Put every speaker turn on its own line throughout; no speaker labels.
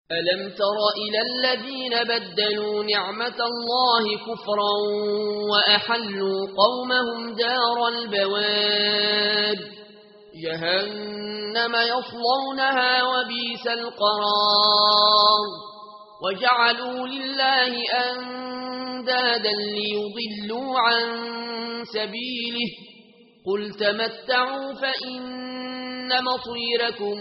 ألم تر إلى الذين بدلوا نعمة الله كفرا وأحلوا قومهم دار البوار جهنم يصلونها وبئس القرار وجعلوا لله أندادا ليضلوا عن سبيله قل تمتعوا فإن مصيركم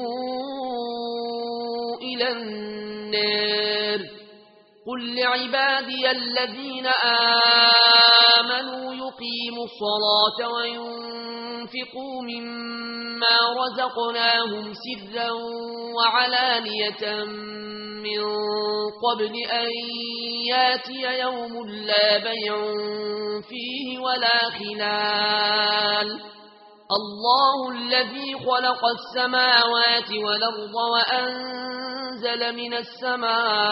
إلى النار قل لعبادي الذين آمنوا يقيموا الصلاة وينفقوا مما رزقناهم سرا وعلانية من قبل أن ياتي يوم لا بيع فيه ولا خلال الله الذي خلق السماوات والأرض وأنزل من السماء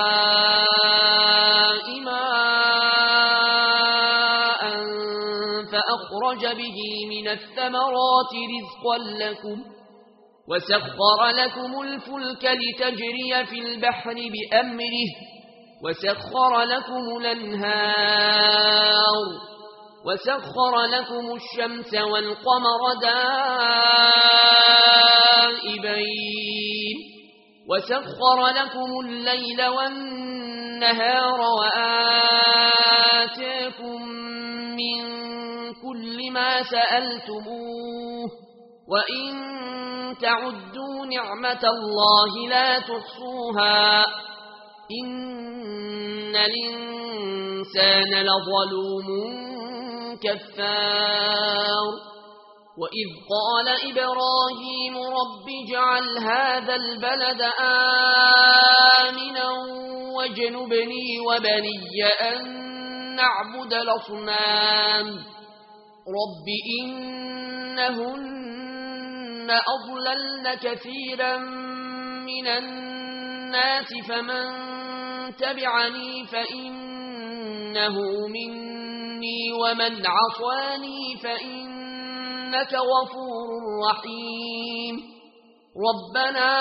ماء فأخرج به من الثمرات رزقا لكم وسخر لكم الفلك لتجري في البحر بأمره وسخر لكم الأنهار وسخر لكم الشمس والقمر دائبين وسخر لكم الليل والنهار وآتاكم من كل ما سألتموه وإن تعدوا نعمة الله لا تحصوها إن الإنسان لظلوم كفار وإذ قال إبراهيم رب اجعل هذا البلد آمنا واجنبني وبني أن نعبد الأصنام رب إنهن أضللن كثيرا من الناس فمن تبعني فإنه مني ومن عصاني فإنك غفور رحيم ربنا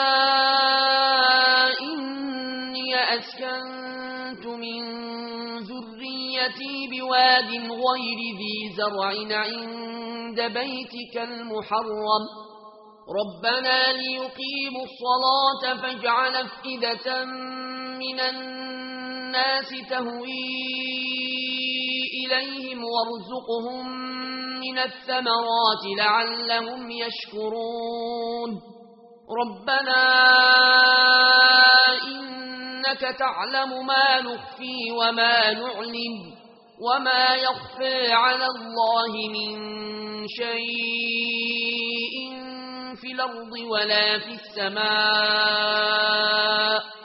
إني أسكنت من ذريتي بواد غير ذي زرع عند بيتك المحرم ربنا ليقيموا الصلاة فاجعل أفئدة من الناس تهوي إليهم وارزقهم من الثمرات لعلهم يشكرون ربنا إنك تعلم ما نخفي وما نعلن وما يخفى على الله من شيء في الأرض ولا في السماء